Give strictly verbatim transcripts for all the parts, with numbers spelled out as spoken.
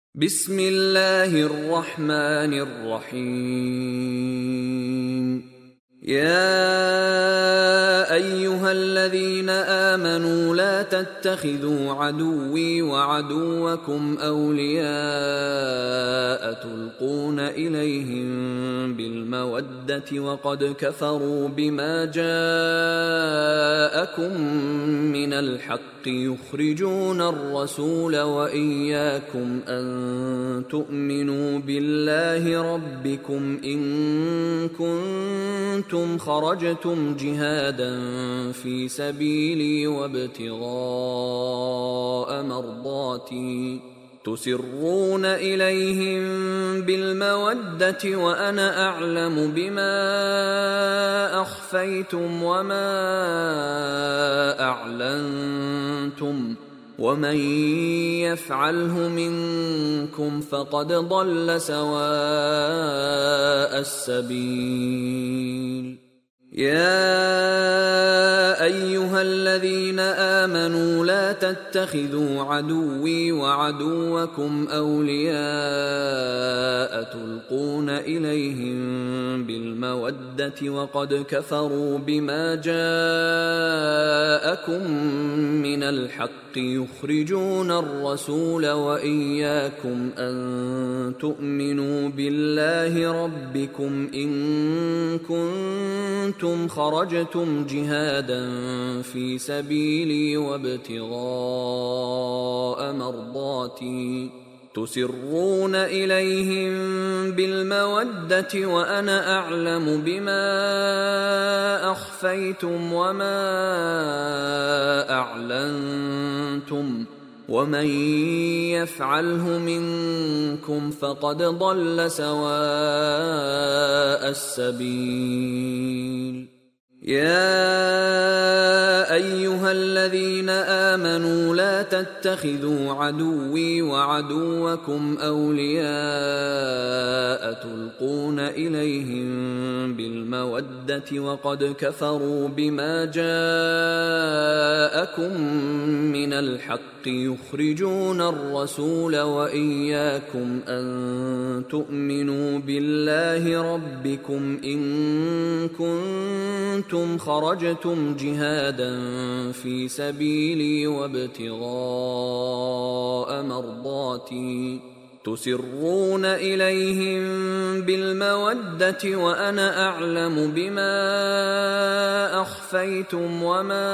بسم الله الرحمن الرحيم. يا أيها الذين آمنوا لا تتخذوا عدوي وعدوكم أولياء تلقون إليهم بالمودة وقد كفروا بما جاءكم من الحق يخرجون الرسول وإياكم أن تؤمنوا بالله ربكم إن كنتم خرجتم جهادا في سبيلي وابتغاء مرضاتي تسرون إليهم بالمودة وأنا أعلم بما أخفيتم وما أعلنتم ومن يفعله منكم فقد ضل سواء السبيل. يا أيها الذين آمنوا لا تتخذوا عدوي وعدوكم أولياء تلقون إليهم بالمودة وقد كفروا بما جاءكم من الحق يخرجون الرسول وإياكم أن تؤمنوا بالله ربكم إن كنتم خرجتم جهادا في سبيلي وابتغاء مرضاتي تسرون إليهم بالمودة وأنا أعلم بما أخفيتم وما أعلنتم ومن يفعله منكم فقد ضل سواء السبيل. يا أيها الذين آمنوا لا تتخذوا عدوي وعدوكم أولياء تلقون إليهم بالمودة وقد كفروا بما جاءكم من الحق يخرجون الرسول وإياكم أن تؤمنوا بالله ربكم إن كنتم خرجتم جهادا في سبيلي وابتغاء مرضاتي تسرون إليهم بالمودة وأنا أعلم بما أخفيتم وما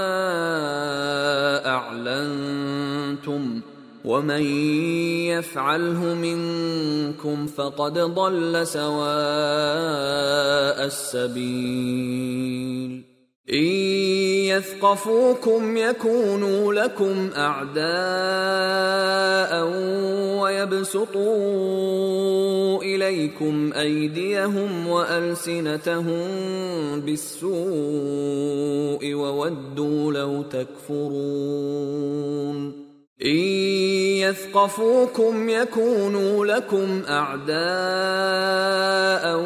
أعلنتم ومن يفعله منكم فقد ضل سواء السبيل. إن يثقفوكم يكونوا لكم أعداء ويبسطوا إليكم أيديهم وألسنتهم بالسوء وودوا لو تكفرون. إن يثقفوكم يكونوا لكم أعداء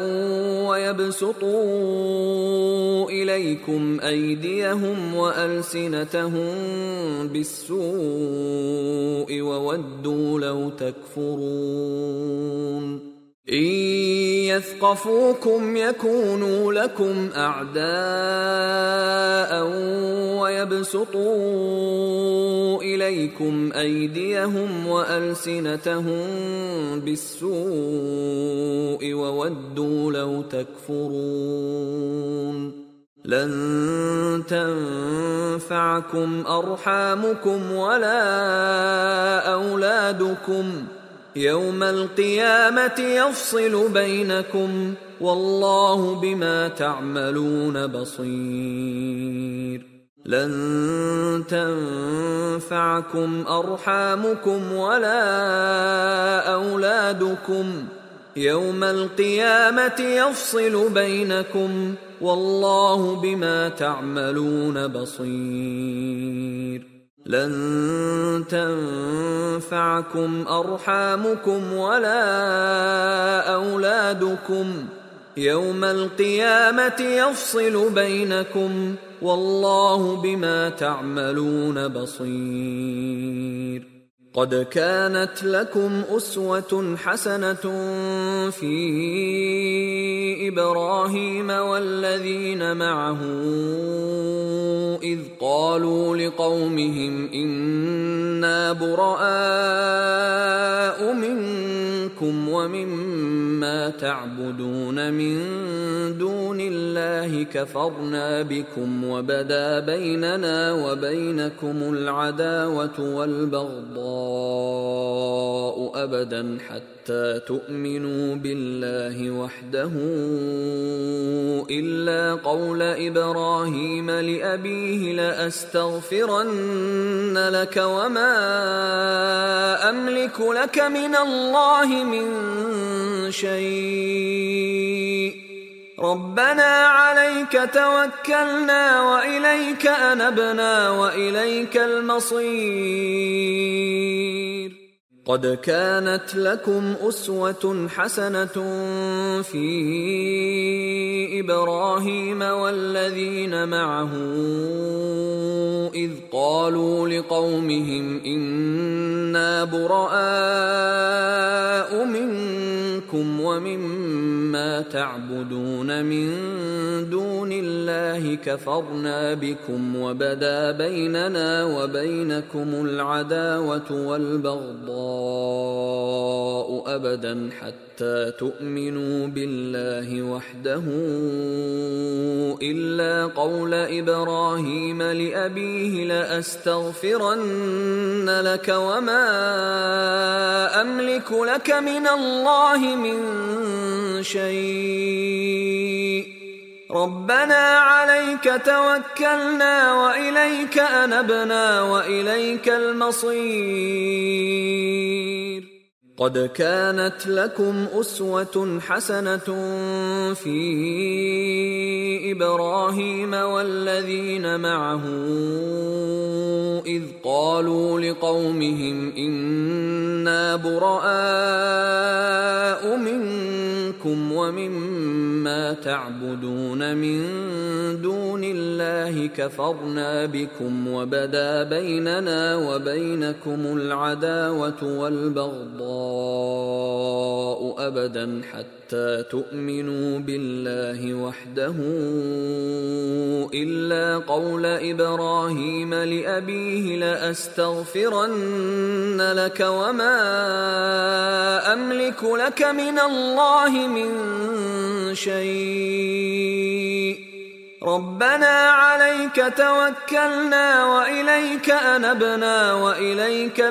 ويبسطوا إليكم أيديهم وألسنتهم بالسوء وودوا لو تكفرون. إن يثقفوكم يكونوا لكم أعداء ويبسطوا إليكم أيديهم وألسنتهم بالسوء وودوا لو تكفرون. لن تنفعكم أرحامكم ولا أولادكم يوم القيامة يفصل بينكم والله بما تعملون بصير. لن تنفعكم أرحامكم ولا أولادكم يوم القيامة يفصل بينكم والله بما تعملون بصير. لن تنفعكم أرحامكم ولا أولادكم يوم القيامة يفصل بينكم والله بما تعملون بصير. قد كانت لكم أسوة حسنة في إبراهيم والذين معه إذ قالوا لقومهم إنا براء منكم ومما تعبدون من دون الله كفرنا بكم وبدا بيننا وبينكم العداوة والبغضاء أبدا حتى تؤمنوا بالله وحده إلا قول إبراهيم لأبيه لأستغفرن لك وما أملك لك من الله من شيء ربنا عليك توكلنا وإليك أنبنا وإليك المصير قد كانت لكم أسوة حسنة في إبراهيم والذين معه إذ قالوا لقومهم إنا براء منكم ومما تعبدون من دون الله كفرنا بكم وبدا بيننا وبينكم العداوة والبغضاء أبدا حتى تؤمنوا بالله وحده إلا قول إبراهيم لأبيه لأستغفرن لك وما أملك لك من الله من شيء ربنا عليك توكلنا وإليك أنبنا وإليك المصير قد كانت لكم أسوة حسنة في إبراهيم والذين معه إذ قالوا لقومهم إنا براء منكم ومما تعبدون من دون الله كفرنا بكم وبدا بيننا وبينكم العداوة والبغضاء أبدا حتى تؤمنوا بالله وحده إلا قول إبراهيم لأبيه لأستغفرن لك وما أملك لك من الله من شيء ربنا عليك توكلنا وإليك أنبنا وإليك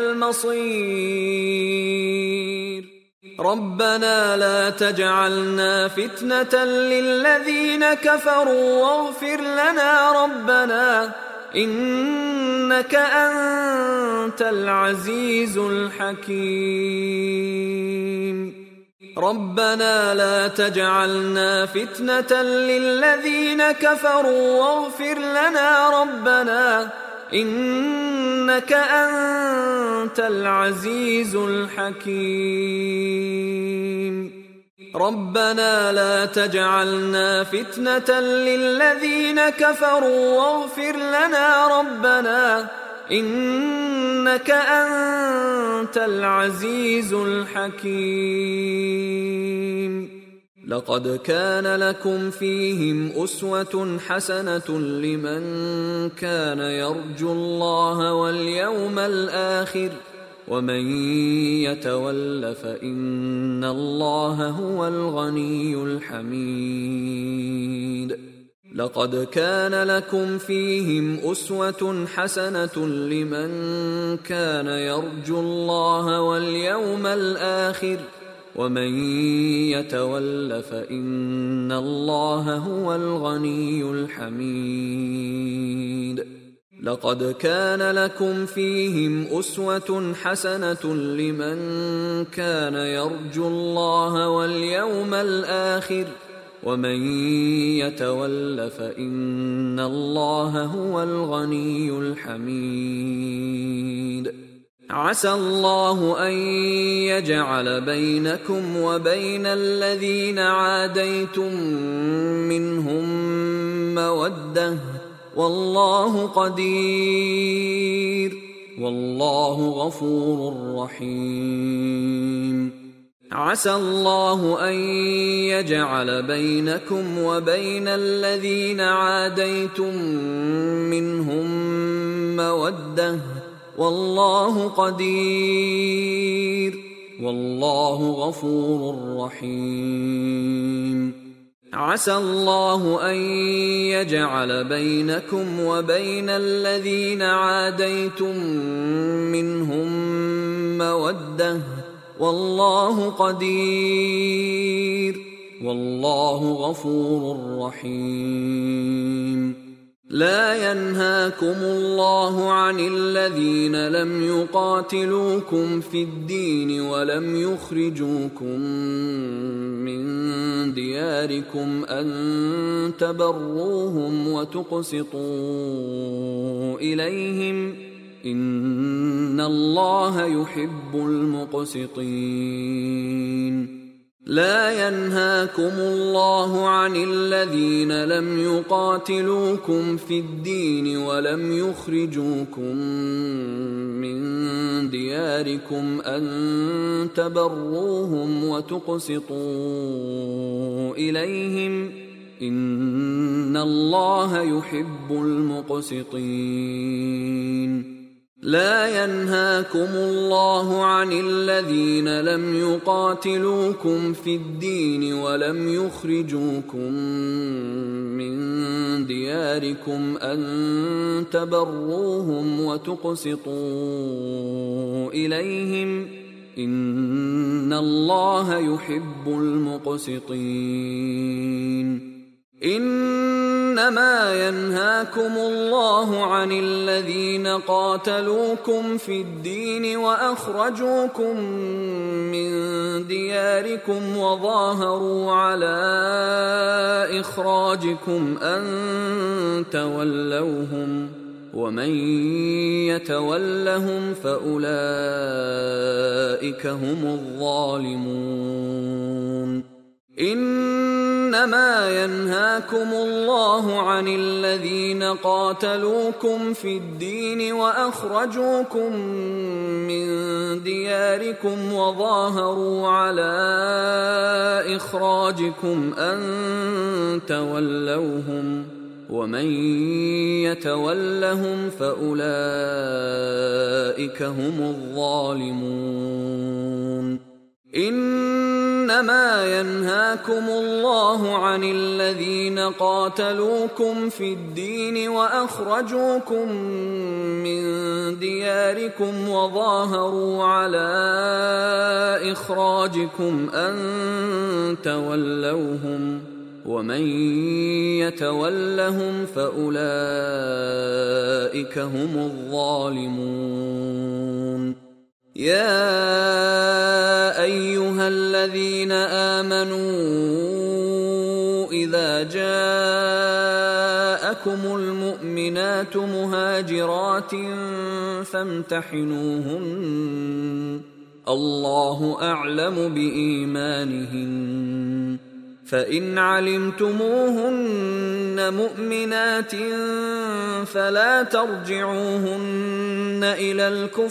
المصير ربنا لا تجعلنا فتنة للذين كفروا واغفر لنا ربنا إنك أنت العزيز الحكيم ربنا لا تجعلنا فتنة للذين كفروا واغفر لنا ربنا إنك أنت العزيز الحكيم ربنا لا تجعلنا فتنة للذين كفروا واغفر لنا ربنا إنك أنت العزيز الحكيم لقد كان لكم فيهم أسوة حسنة لمن كان يرجو الله واليوم الآخر ومن يتول فإن الله هو الغني الحميد لقد كان لكم فيهم أسوة حسنة لمن كان يرجو الله واليوم الآخر ومن يتول فإن الله هو الغني الحميد لقد كان لكم فيهم أسوة حسنة لمن كان يرجو الله واليوم الآخر ومن يتول فإن الله هو الغني الحميد عسى الله أن يجعل بينكم وبين الذين عاديتم منهم مودة والله قدير والله غفور رحيم. عسى الله أن يجعل بينكم وبين الذين عاديتم منهم مودة، والله قدير، والله غفور رحيم. عسى الله أن يجعل بينكم وبين الذين عاديتم منهم مودة، والله قدير، والله غفور رحيم. لا ينهاكم الله عن الذين لم يقاتلوكم في الدين ولم يخرجوكم من دياركم أن تبروهم وتقسطوا إليهم، إن الله يحب المقسطين. لا ينهاكم الله عن الذين لم يقاتلوكم في الدين ولم يخرجوكم من دياركم أن تبروهم وتقسطوا إليهم، إن الله يحب المقسطين. لا ينهاكم الله عن الذين لم يقاتلوكم في الدين ولم يخرجوكم من دياركم أن تبروهم وتقسطوا إليهم، إن الله يحب المقسطين. إنما ينهاكم الله عن الذين قاتلوكم في الدين وأخرجوكم من دياركم وظاهروا على إخراجكم أن تولوهم، ومن يتولهم فأولئك هم الظالمون. إنما ينهاكم الله عن الذين قاتلوكم في الدين وأخرجوكم من دياركم وظاهروا على إخراجكم أن تولوهم، ومن يتولهم فأولئك هم الظالمون. إنما ينهاكم الله عن الذين قاتلوكم في الدين وأخرجوكم من دياركم وظاهروا على إخراجكم أن تولوهم، ومن يتولهم فأولئك هم الظالمون. يا أيها الذين آمنوا إذا جاءكم المؤمنات مهاجرات فامتحنوهن، الله أعلم بإيمانهن، فإن علمتموهن مؤمنات فلا ترجعوهن إلى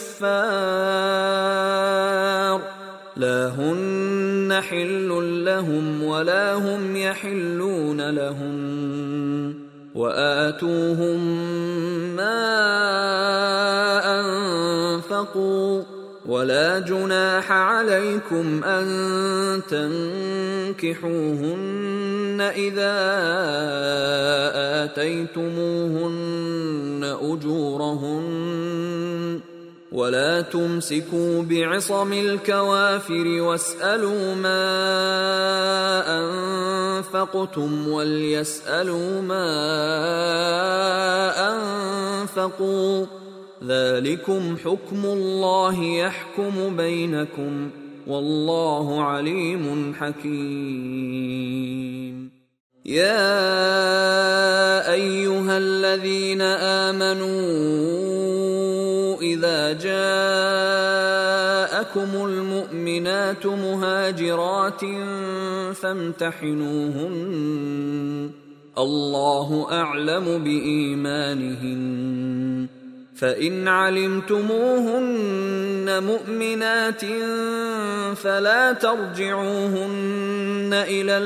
الكفار، لا هن حل لهم ولا هم يحلون لهم، وآتوهم ما أنفقوا، ولا جناح عليكم أن تنكحوهن إذا آتيتموهن أجورهن، ولا تمسكوا بعصم الكوافر واسألوا ما أنفقتم وليسألوا ما أنفقوا، ذلكم حكم الله يحكم بينكم، والله عليم حكيم. يا أيها الذين آمنوا إذا جاءكم المؤمنات مهاجرات فامتحنوهن، الله أعلم بإيمانهن، فإن علمتموهن مؤمنات فلا ترجعوهن إلى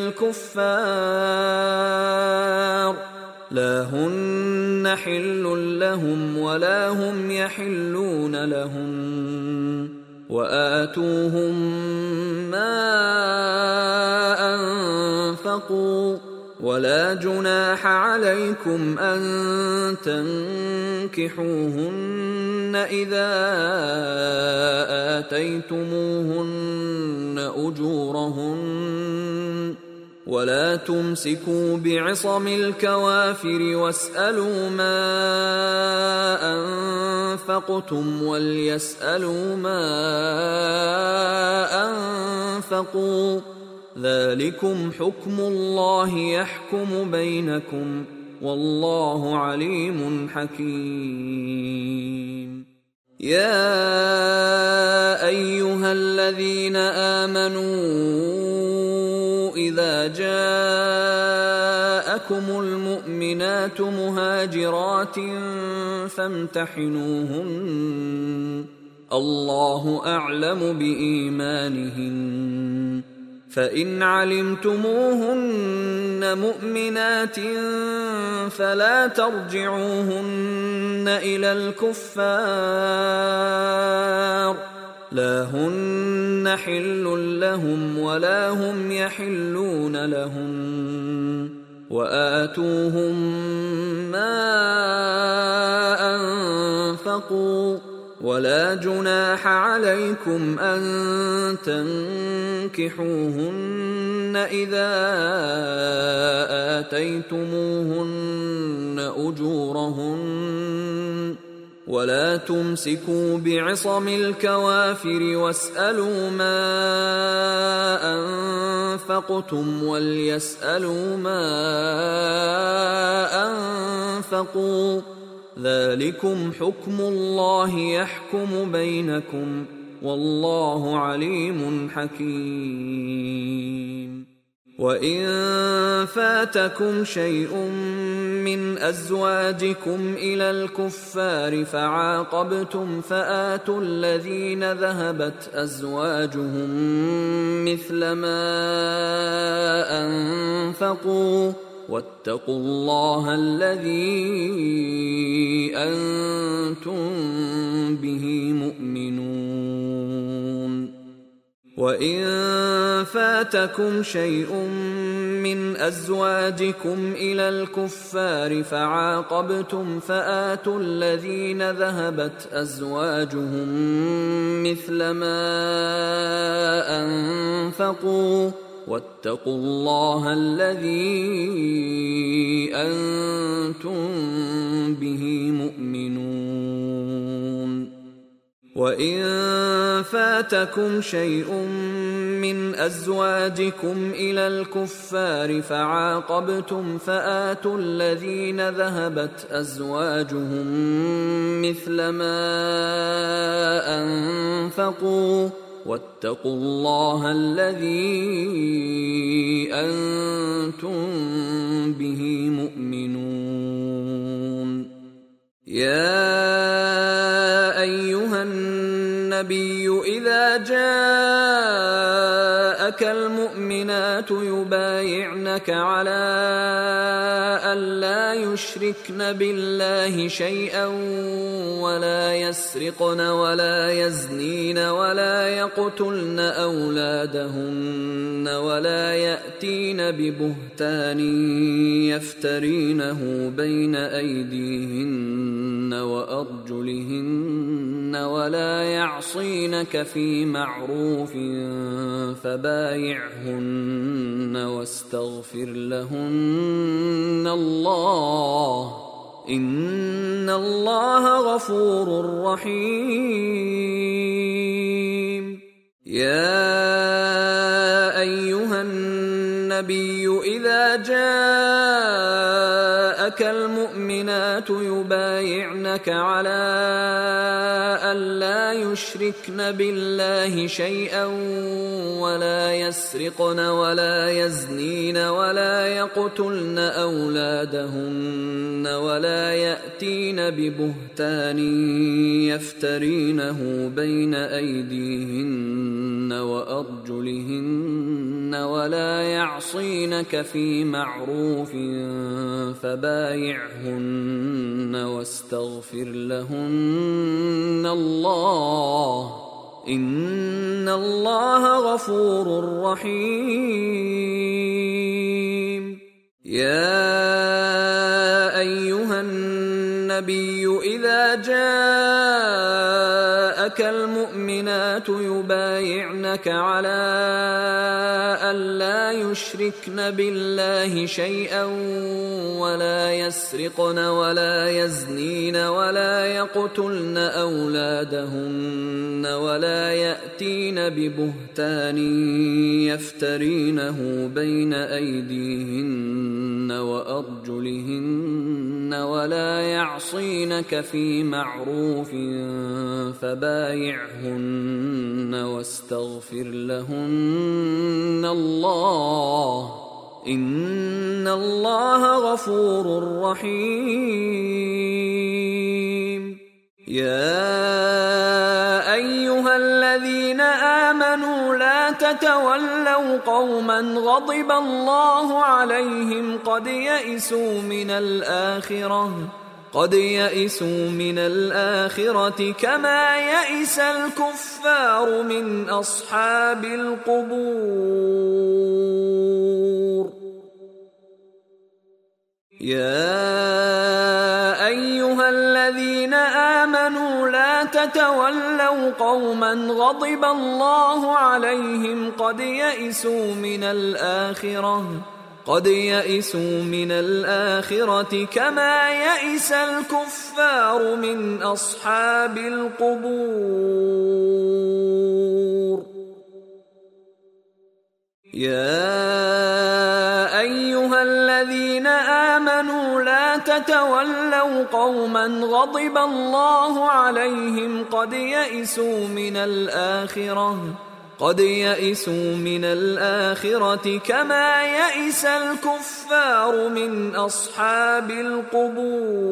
الكفار لا هن حل لهم ولا هم يحلون لهم وآتوهم ما أنفقوا ولا جناح عليكم أن تنكحوهن إذا آتيتموهن أجورهن ولا تمسكوا بعصم الكوافر واسألوا ما أنفقتم وليسألوا ما أنفقوا ذلكم حكم الله يحكم بينكم والله عليم حكيم. يا أيها الذين آمنوا إذا جاءكم المؤمنات مهاجرات فامتحنوهن الله أعلم بإيمانهن فإن علمتموهن مؤمنات فلا ترجعوهن إلى الكفار لا هن حل لهم ولا هم يحلون لهم وآتوهم ما أنفقوا ولا جناح عليكم أن تنكحوهن إذا آتيتموهن أجورهن ولا تمسكوا بعصم الكوافر واسألوا ما أنفقتم وليسألوا ما أنفقوا ذلكم حكم الله يحكم بينكم والله عليم حكيم. وإن فاتكم شيء من أزواجكم إلى الكفار فعاقبتم فآتوا الذين ذهبت أزواجهم مثل ما أنفقوا واتقوا الله الذي أنتم به مؤمنون. وإن فاتكم شيء من أزواجكم إلى الكفار فعاقبتم فآتوا الذين ذهبت أزواجهم مثل ما أنفقوا واتقوا الله الذي أنتم به مؤمنون. وإن فاتكم شيء من أزواجكم إلى الكفار فعاقبتم فآتوا الذين ذهبت أزواجهم مثل ما أنفقوا واتقوا الله الذي أنتم به مؤمنون. يا أيها النبي إذا جاءك المؤمنات يبايعنك على ألا يشركن بالله شيئا ولا يسرقن ولا يزنين ولا يقتلن أولادهن ولا يأتين ببهتان يفترينه بين أيديهن وأرجلهن ولا يعصينك في معروف فبايعهن واستغفر لهن الله إن الله غفور رحيم. يا أيها النبي إذا جاءك المؤمنات يبايعنك على ألا يشركن بالله شيئا ولا يسرقن ولا يزنين ولا يقتلن أولادهن ولا يأتين ببهتان يفترينه بين أيديهن وأرجلهن ولا يعصينك في معروف فبايعهن واستغفر لهن الله إن الله غفور رحيم. يا أيها النبي إذا جاءك المؤمنات يبايعنك على ألا يشركن بالله شيئا ولا يسرقن ولا يزنين ولا يقتلن أولادهن ولا يأتين ببهتان يفترينه بين أيديهن وأرجلهن ولا يعصينك في معروف فبايعهن واستغفر لهن الله إن الله غفور رحيم. يا أيها الذين آمنوا لا تتولوا قوما غضب الله عليهم قد يئسوا من الآخرة قد يئسوا من الآخرة كما يئس الكفار من أصحاب القبور. يا أيها الذين آمنوا لا تتولوا قوما غضب الله عليهم قد يئسوا من الآخرة قد يئسوا من الآخرة كما يئس الكفار من أصحاب القبور. يا أيها الذين آمنوا لا تتولوا قوما غضب الله عليهم قد يئسوا من الآخرة قد يئسوا من الآخرة كما يئس الكفار من أصحاب القبور.